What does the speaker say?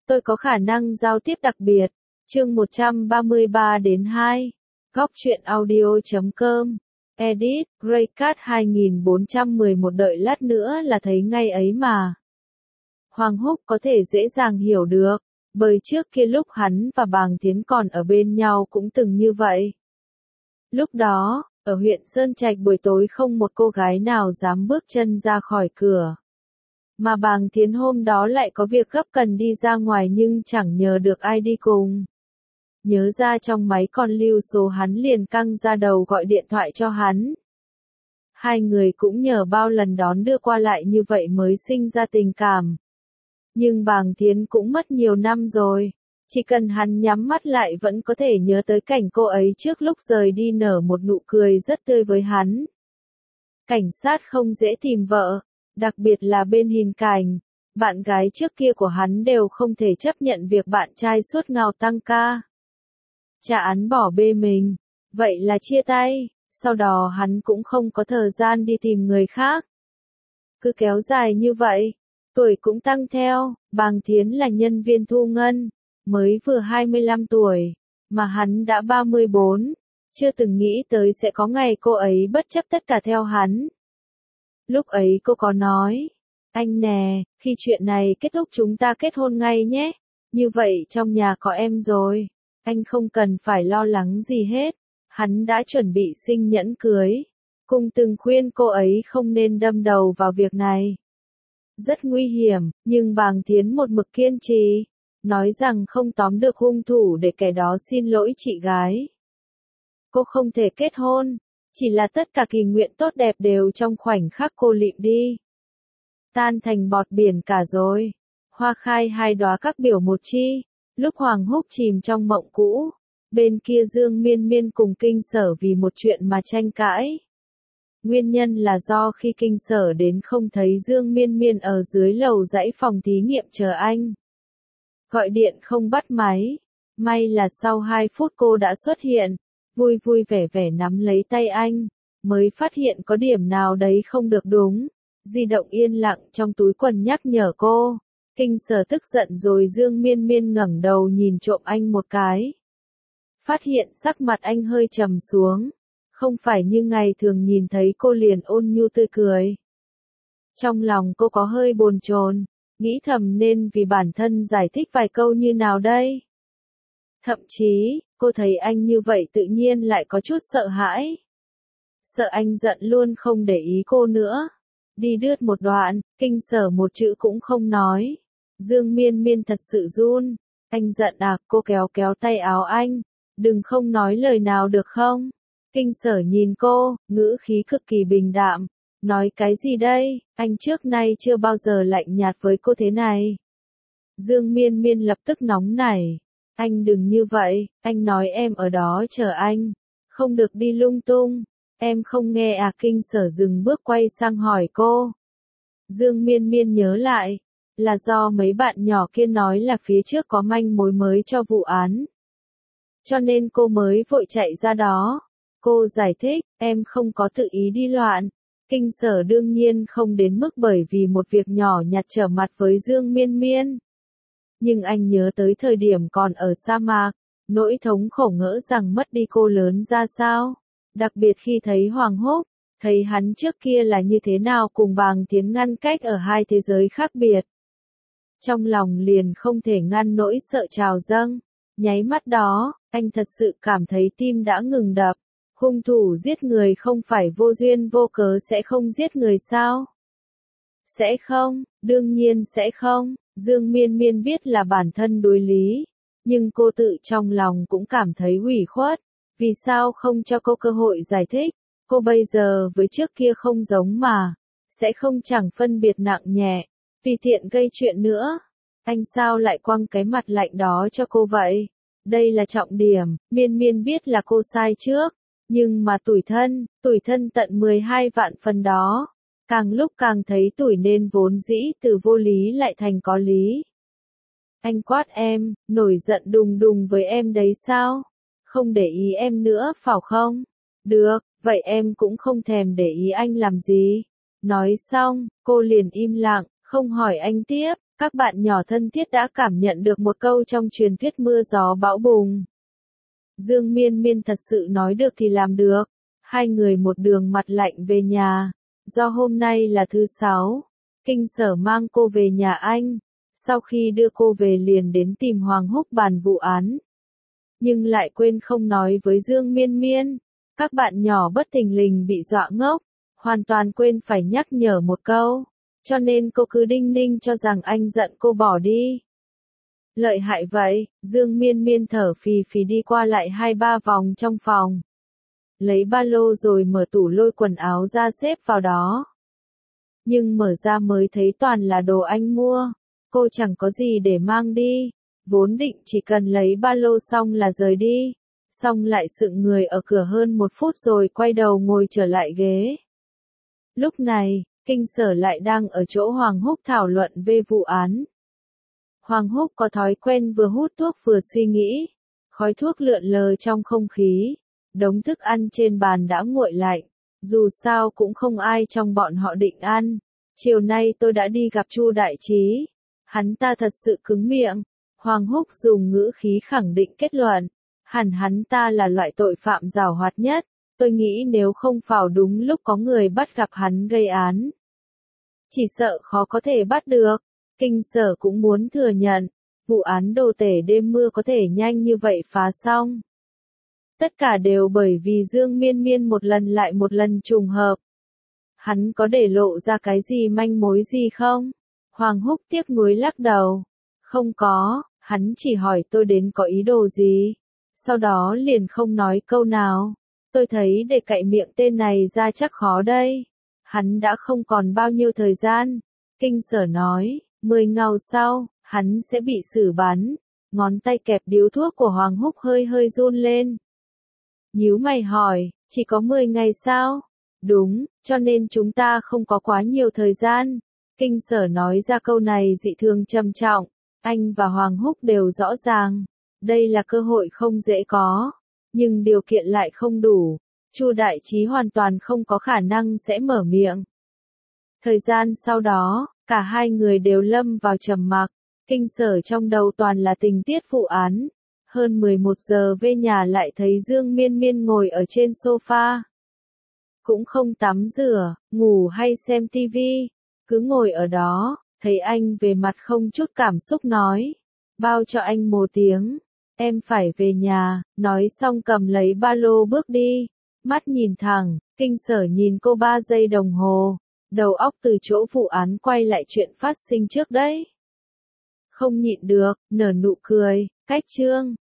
Tôi có khả năng giao tiếp đặc biệt. Chương 133-2. Góc truyện audio.com. Edit, Greycat 2411 đợi lát nữa là thấy ngay ấy mà. Hoàng Húc có thể dễ dàng hiểu được, bởi trước kia lúc hắn và Bàng Tiến còn ở bên nhau cũng từng như vậy. Lúc đó, ở huyện Sơn Trạch buổi tối không một cô gái nào dám bước chân ra khỏi cửa. Mà Bàng Tiến hôm đó lại có việc gấp cần đi ra ngoài nhưng chẳng nhờ được ai đi cùng. Nhớ ra trong máy còn lưu số hắn liền căng ra đầu gọi điện thoại cho hắn. Hai người cũng nhờ bao lần đón đưa qua lại như vậy mới sinh ra tình cảm. Nhưng Bàng Tiến cũng mất nhiều năm rồi, chỉ cần hắn nhắm mắt lại vẫn có thể nhớ tới cảnh cô ấy trước lúc rời đi nở một nụ cười rất tươi với hắn. Cảnh sát không dễ tìm vợ, đặc biệt là bên Hình Cảnh, bạn gái trước kia của hắn đều không thể chấp nhận việc bạn trai suốt ngao tăng ca. Trả án bỏ bê mình, vậy là chia tay, sau đó hắn cũng không có thời gian đi tìm người khác. Cứ kéo dài như vậy, tuổi cũng tăng theo, Bàng Tiến là nhân viên thu ngân, mới vừa 25 tuổi, mà hắn đã 34, chưa từng nghĩ tới sẽ có ngày cô ấy bất chấp tất cả theo hắn. Lúc ấy cô có nói, anh nè, khi chuyện này kết thúc chúng ta kết hôn ngay nhé, như vậy trong nhà có em rồi, anh không cần phải lo lắng gì hết, hắn đã chuẩn bị sinh nhẫn cưới, cùng từng khuyên cô ấy không nên đâm đầu vào việc này. Rất nguy hiểm, nhưng Bàng Tiến một mực kiên trì, nói rằng không tóm được hung thủ để kẻ đó xin lỗi chị gái. Cô không thể kết hôn, chỉ là tất cả kỳ nguyện tốt đẹp đều trong khoảnh khắc cô lịm đi. Tan thành bọt biển cả rồi, hoa khai hai đóa các biểu một chi, lúc Hoàng Húc chìm trong mộng cũ, bên kia Dương Miên Miên cùng Kinh Sở vì một chuyện mà tranh cãi. Nguyên nhân là do khi Kinh Sở đến không thấy Dương Miên Miên ở dưới lầu dãy phòng thí nghiệm chờ anh. Gọi điện không bắt máy, may là sau 2 phút cô đã xuất hiện, vui vui vẻ vẻ nắm lấy tay anh, mới phát hiện có điểm nào đấy không được đúng. Di động yên lặng trong túi quần nhắc nhở cô. Kinh Sở tức giận rồi Dương Miên Miên ngẩng đầu nhìn trộm anh một cái. Phát hiện sắc mặt anh hơi trầm xuống. Không phải như ngày thường nhìn thấy cô liền ôn nhu tươi cười. Trong lòng cô có hơi bồn chồn, nghĩ thầm nên vì bản thân giải thích vài câu như nào đây. Thậm chí, cô thấy anh như vậy tự nhiên lại có chút sợ hãi. Sợ anh giận luôn không để ý cô nữa. Đi đứt một đoạn, Kinh Sở một chữ cũng không nói. Dương Miên Miên thật sự run. Anh giận à, cô kéo kéo tay áo anh. Đừng không nói lời nào được không? Kinh Sở nhìn cô, ngữ khí cực kỳ bình đạm. Nói cái gì đây, anh trước nay chưa bao giờ lạnh nhạt với cô thế này. Dương Miên Miên lập tức nóng nảy. Anh đừng như vậy, anh nói em ở đó chờ anh. Không được đi lung tung. Em không nghe à? Kinh Sở dừng bước quay sang hỏi cô. Dương Miên Miên nhớ lại. Là do mấy bạn nhỏ kia nói là phía trước có manh mối mới cho vụ án. Cho nên cô mới vội chạy ra đó. Cô giải thích, em không có tự ý đi loạn. Kinh Sở đương nhiên không đến mức bởi vì một việc nhỏ nhặt trở mặt với Dương Miên Miên. Nhưng anh nhớ tới thời điểm còn ở sa mạc, nỗi thống khổ ngỡ rằng mất đi cô lớn ra sao. Đặc biệt khi thấy Hoàng Húc, thấy hắn trước kia là như thế nào cùng Bàng Tiến ngăn cách ở hai thế giới khác biệt. Trong lòng liền không thể ngăn nỗi sợ trào dâng. Nháy mắt đó, anh thật sự cảm thấy tim đã ngừng đập. Hung thủ giết người không phải vô duyên vô cớ sẽ không giết người sao? Sẽ không, đương nhiên sẽ không. Dương Miên Miên biết là bản thân đối lý, nhưng cô tự trong lòng cũng cảm thấy ủy khuất. Vì sao không cho cô cơ hội giải thích? Cô bây giờ với trước kia không giống mà, sẽ không chẳng phân biệt nặng nhẹ, tùy tiện gây chuyện nữa. Anh sao lại quăng cái mặt lạnh đó cho cô vậy? Đây là trọng điểm, Miên Miên biết là cô sai trước, nhưng mà tủi thân tận 12 vạn phần đó. Càng lúc càng thấy tủi nên vốn dĩ từ vô lý lại thành có lý. Anh quát em, nổi giận đùng đùng với em đấy sao? Không để ý em nữa phải không? Được, vậy em cũng không thèm để ý anh làm gì. Nói xong, cô liền im lặng, không hỏi anh tiếp. Các bạn nhỏ thân thiết đã cảm nhận được một câu trong truyền thuyết mưa gió bão bùng. Dương Miên Miên thật sự nói được thì làm được. Hai người một đường mặt lạnh về nhà. Do hôm nay là thứ sáu, Kinh Sở mang cô về nhà anh. Sau khi đưa cô về liền đến tìm Hoàng Húc bàn vụ án. Nhưng lại quên không nói với Dương Miên Miên. Các bạn nhỏ bất thình lình bị dọa ngốc. Hoàn toàn quên phải nhắc nhở một câu. Cho nên cô cứ đinh ninh cho rằng anh giận cô bỏ đi. Lợi hại vậy, Dương Miên Miên thở phì phì đi qua lại 2-3 vòng trong phòng. Lấy ba lô rồi mở tủ lôi quần áo ra xếp vào đó. Nhưng mở ra mới thấy toàn là đồ anh mua. Cô chẳng có gì để mang đi. Vốn định chỉ cần lấy ba lô xong là rời đi. Xong lại sững người ở cửa hơn 1 phút rồi quay đầu ngồi trở lại ghế. Lúc này, Kinh Sở lại đang ở chỗ Hoàng Húc thảo luận về vụ án. Hoàng Húc có thói quen vừa hút thuốc vừa suy nghĩ. Khói thuốc lượn lờ trong không khí. Đống thức ăn trên bàn đã nguội lạnh. Dù sao cũng không ai trong bọn họ định ăn. Chiều nay tôi đã đi gặp Chu Đại Trí. Hắn ta thật sự cứng miệng. Hoàng Húc dùng ngữ khí khẳng định kết luận. Hẳn hắn ta là loại tội phạm giàu hoạt nhất. Tôi nghĩ nếu không vào đúng lúc có người bắt gặp hắn gây án. Chỉ sợ khó có thể bắt được. Kinh Sở cũng muốn thừa nhận. Vụ án đồ tể đêm mưa có thể nhanh như vậy phá xong. Tất cả đều bởi vì Dương Miên Miên một lần lại một lần trùng hợp. Hắn có để lộ ra cái gì manh mối gì không? Hoàng Húc tiếc nuối lắc đầu. Không có, hắn chỉ hỏi tôi đến có ý đồ gì. Sau đó liền không nói câu nào. Tôi thấy để cạy miệng tên này ra chắc khó đây. Hắn đã không còn bao nhiêu thời gian. Kinh Sở nói, 10 ngày sau, hắn sẽ bị xử bắn. Ngón tay kẹp điếu thuốc của Hoàng Húc hơi hơi run lên. Nhíu mày hỏi, chỉ có 10 ngày sao? Đúng, cho nên chúng ta không có quá nhiều thời gian. Kinh Sở nói ra câu này dị thường trầm trọng. Anh và Hoàng Húc đều rõ ràng. Đây là cơ hội không dễ có. Nhưng điều kiện lại không đủ. Chu Đại Trí hoàn toàn không có khả năng sẽ mở miệng. Thời gian sau đó, cả hai người đều lâm vào trầm mặc. Kinh Sở trong đầu toàn là tình tiết vụ án. Hơn 11 giờ về nhà lại thấy Dương Miên Miên ngồi ở trên sofa. Cũng không tắm rửa, ngủ hay xem tivi. Cứ ngồi ở đó, thấy anh về mặt không chút cảm xúc nói. Bao cho anh một tiếng. Em phải về nhà, nói xong cầm lấy ba lô bước đi. Mắt nhìn thẳng, Kinh Sở nhìn cô 3 giây đồng hồ. Đầu óc từ chỗ vụ án quay lại chuyện phát sinh trước đấy. Không nhịn được, nở nụ cười, cách chương.